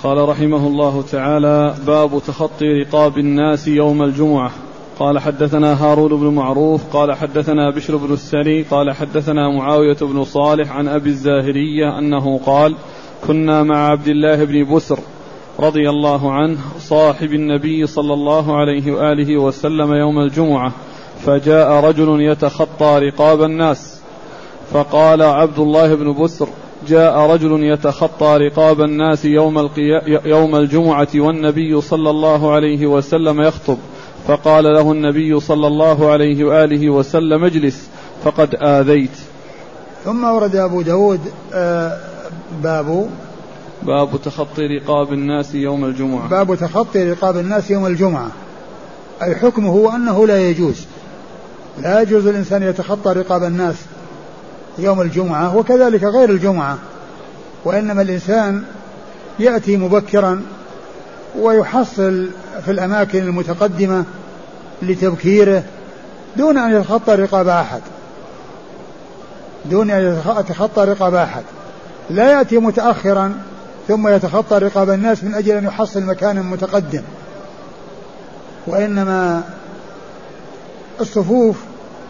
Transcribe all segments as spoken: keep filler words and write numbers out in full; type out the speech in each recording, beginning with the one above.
قال رحمه الله تعالى: باب تخطي رقاب الناس يوم الجمعة. قال حدثنا هارون بن معروف قال حدثنا بشر بن السري قال حدثنا معاوية بن صالح عن أبي الزاهرية أنه قال: كنا مع عبد الله بن بسر رضي الله عنه صاحب النبي صلى الله عليه وآله وسلم يوم الجمعة، فجاء رجل يتخطى رقاب الناس، فقال عبد الله بن بسر: جاء رجل يتخطى رقاب الناس يوم, القيا... يوم الجمعة والنبي صلى الله عليه وسلم يخطب، فقال له النبي صلى الله عليه وآله وسلم: اجلس فقد آذيت. ثم ورد أبو داود آه باب باب تخطي رقاب الناس يوم الجمعة. باب تخطي رقاب الناس يوم الجمعة، أي حكمه أنه لا يجوز لا يجوز الإنسان يتخطى رقاب الناس يوم الجمعة وكذلك غير الجمعة، وإنما الإنسان يأتي مبكرا ويحصل في الأماكن المتقدمة لتبكيره دون أن يتخطى رقاب أحد دون أن يتخطى رقاب أحد لا يأتي متأخرا ثم يتخطى رقاب الناس من أجل أن يحصل مكانا متقدم. وإنما الصفوف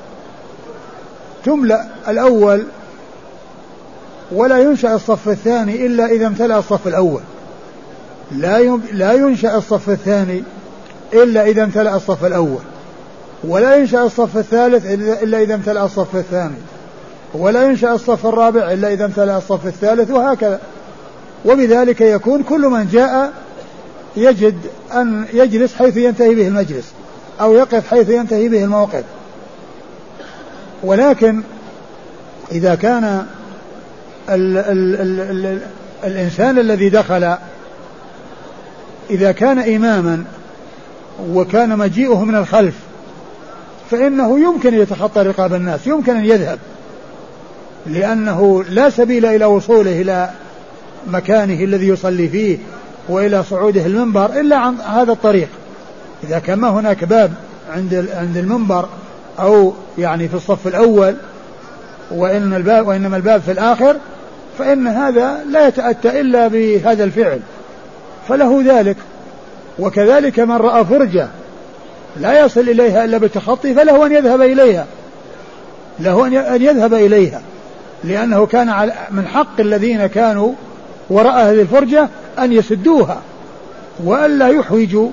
تملأ الأول ولا ينشأ الصف الثاني إلا إذا امتلأ الصف الأول، لا لا ينشأ الصف الثاني إلا إذا امتلأ الصف الأول، ولا ينشأ الصف الثالث إلا إذا امتلأ الصف الثاني، ولا ينشأ الصف الرابع إلا إذا امتلأ الصف الثالث، وهكذا. وبذلك يكون كل من جاء يجد أن يجلس حيث ينتهي به المجلس أو يقف حيث ينتهي به الموقف. ولكن إذا كان ال ال ال ال الإنسان الذي دخل إذا كان إماما وكان مجيئه من الخلف فإنه يمكن يتخطى رقاب الناس، يمكن أن يذهب، لأنه لا سبيل إلى وصوله إلى مكانه الذي يصلي فيه وإلى صعوده المنبر إلا عن هذا الطريق. إذا كان ما هناك باب عند عند المنبر أو يعني في الصف الأول وإن الباب وإنما الباب في الآخر، فإن هذا لا يتأتى إلا بهذا الفعل، فله ذلك. وكذلك من رأى فرجة لا يصل إليها إلا بالتخطي فله أن يذهب إليها له أن يذهب إليها لأنه كان من حق الذين كانوا وراء هذه الفرجة أن يسدوها وألا يحوجوا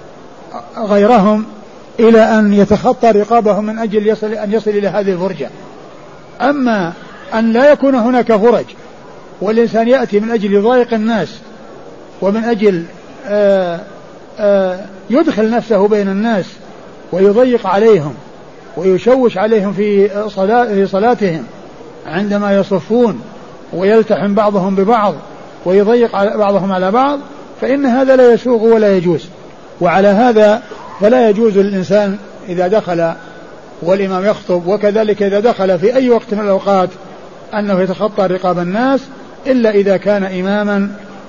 غيرهم إلى أن يتخطى رقابهم من أجل يصل أن يصل إلى هذه الفرجة. أما أن لا يكون هناك فرج والإنسان يأتي من أجل يضايق الناس ومن أجل آآ آآ يدخل نفسه بين الناس ويضيق عليهم ويشوش عليهم في صلاة صلاتهم عندما يصفون ويلتحم بعضهم ببعض ويضيق بعضهم على بعض، فإن هذا لا يسوغ ولا يجوز. وعلى هذا فلا يجوز للإنسان إذا دخل والإمام يخطب وكذلك إذا دخل في أي وقت من الأوقات أنه يتخطى رقاب الناس إلا إذا كان إماما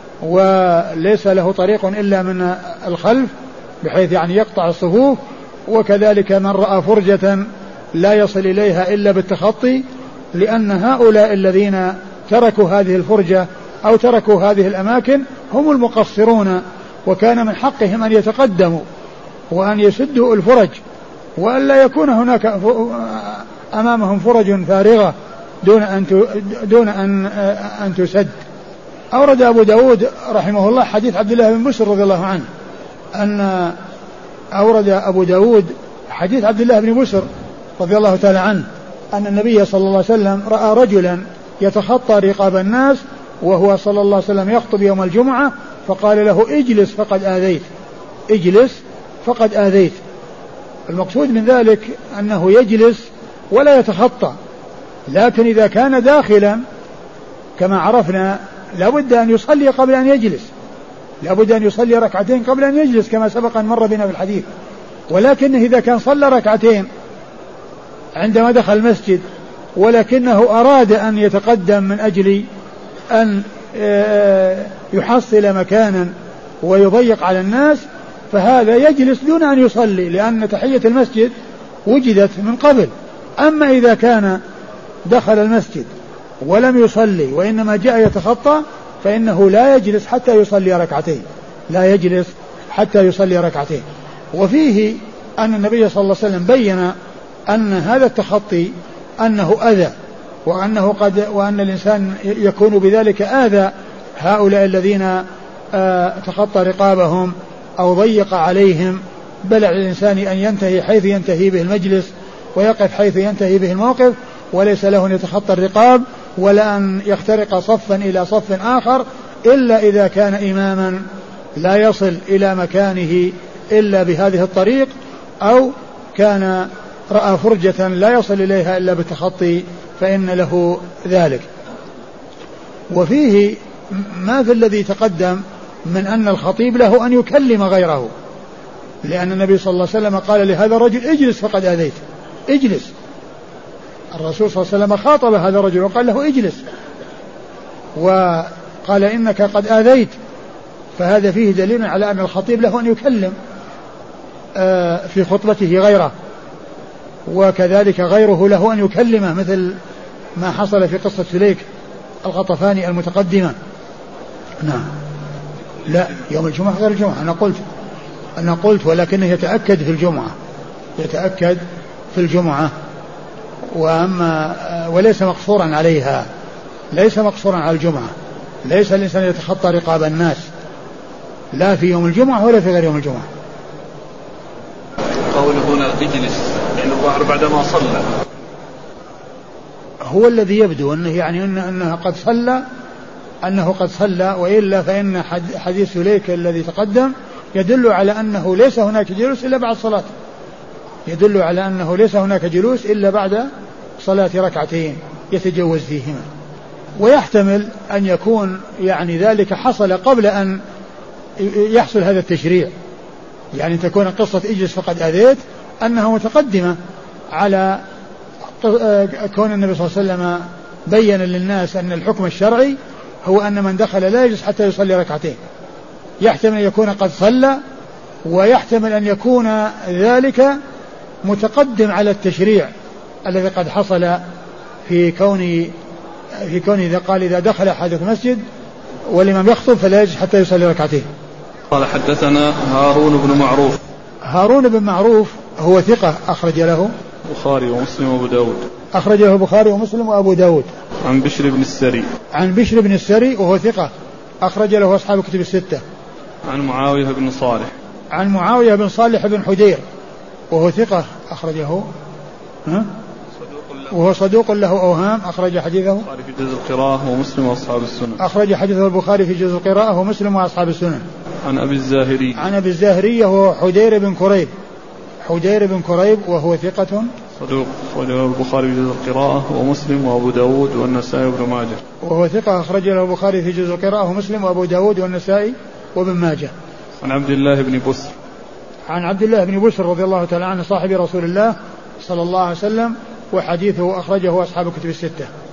وليس له طريق إلا من الخلف بحيث يعني يقطع الصفوف. وكذلك من رأى فرجة لا يصل إليها إلا بالتخطي، لأن هؤلاء الذين تركوا هذه الفرجة أو تركوا هذه الأماكن هم المقصرون، وكان من حقهم أن يتقدموا وأن يسدوا الفرج وأن لا يكون هناك أمامهم فرج فارغة دون أن دون أن أن تسد. أورد أبو داود رحمه الله حديث عبد الله بن بسر رضي الله عنه أن أورد أبو داود حديث عبد الله بن بسر رضي الله تعالى عنه أن النبي صلى الله عليه وسلم رأى رجلا يتخطى رقاب الناس وهو صلى الله عليه وسلم يخطب يوم الجمعة، فقال له: اجلس فقد آذيت اجلس فقد آذيت. المقصود من ذلك أنه يجلس ولا يتخطى، لكن إذا كان داخلا كما عرفنا لابد أن يصلي قبل أن يجلس، لابد أن يصلي ركعتين قبل أن يجلس كما سبق أن مر بنا في الحديث. ولكنه إذا كان صلى ركعتين عندما دخل المسجد ولكنه أراد أن يتقدم من أجل أن يحصل مكانا ويضيق على الناس، فهذا يجلس دون أن يصلي لأن تحية المسجد وجدت من قبل. أما إذا كان دخل المسجد ولم يصلي وإنما جاء يتخطى فإنه لا يجلس حتى يصلي ركعتين، لا يجلس حتى يصلي ركعتين. وفيه أن النبي صلى الله عليه وسلم بين أن هذا التخطي أنه أذى، وأنه قد وأن الإنسان يكون بذلك آذى هؤلاء الذين آه تخطى رقابهم أو ضيق عليهم، بل على الإنسان أن ينتهي حيث ينتهي به المجلس ويقف حيث ينتهي به الموقف، وليس له أن يتخطى الرقاب ولا أن يخترق صفا إلى صف آخر إلا إذا كان إماما لا يصل إلى مكانه إلا بهذه الطريق، أو كان رأى فرجة لا يصل إليها إلا بالتخطي فإن له ذلك. وفيه ما في الذي تقدم من أن الخطيب له أن يكلم غيره، لأن النبي صلى الله عليه وسلم قال لهذا الرجل اجلس فقد آذيت، اجلس. الرسول صلى الله عليه وسلم خاطب هذا الرجل وقال له اجلس، وقال إنك قد آذيت، فهذا فيه دليل على أن الخطيب له أن يكلم في خطبته غيره، وكذلك غيره له أن يكلمه، مثل ما حصل في قصة سليك الغطفاني المتقدمة. نعم. لا، يوم الجمعة غير الجمعة، أنا قلت أنا قلت ولكنه يتأكد في الجمعة، يتأكد في الجمعة، وأما وليس مقصورا عليها، ليس مقصورا على الجمعة، ليس الإنسان يتخطى رقاب الناس لا في يوم الجمعة ولا في غير يوم الجمعة. قوله هنا اجلس يعني الظاهر بعدما صلى، هو الذي يبدو أنه يعني أنه قد صلى، أنه قد صلى، وإلا فإن حديث سليك الذي تقدم يدل على أنه ليس هناك جلوس إلا بعد صلاة، يدل على أنه ليس هناك جلوس إلا بعد صلاة ركعتين يتجوز فيهما. ويحتمل أن يكون يعني ذلك حصل قبل أن يحصل هذا التشريع، يعني تكون قصة اجلس فقد آذيت أنها متقدمة على كون النبي صلى الله عليه وسلم بين للناس أن الحكم الشرعي هو أن من دخل لا يجلس حتى يصلي ركعتين. يحتمل أن يكون قد صلى، ويحتمل أن يكون ذلك متقدم على التشريع الذي قد حصل في كون في كون إذا قال إذا دخل أحد المسجد والإمام يخطب فلا يجلس حتى يصلي ركعتين. قال حدثنا هارون بن معروف. هارون بن معروف هو ثقة أخرج له البخاري ومسلم وأبو داود. أخرج له البخاري ومسلم وأبو داود. عن بشر بن السري. عن بشر بن السري وهو ثقة أخرج له أصحاب الكتب الستة. عن معاوية بن صالح. عن معاوية بن صالح بن حدير وهو ثقة أخرجه ها؟ وهو صدوق له أوهام أخرج حديثه في جزء القراءة ومسلم وأصحاب السنن. أخرج حديثه البخاري في جزء القراءة ومسلم وأصحاب السنن. عن أبي الزاهري. عن أبي الزاهري وهو حدير بن كريب. حدير بن كريب وهو ثقة صدوق أخرجه البخاري في جزء القراءة ومسلم وأبو داود والنسائي وابن ماجه. وهو ثقة أخرج له البخاري في جزء القراءة ومسلم وأبو داود والنسائي وابن ماجه. عن عبد الله بن بسر. عن عبد الله بن بسر رضي الله تعالى عنه صاحب رسول الله صلى الله عليه وسلم، وحديثه أخرجه أصحاب الكتب الستة.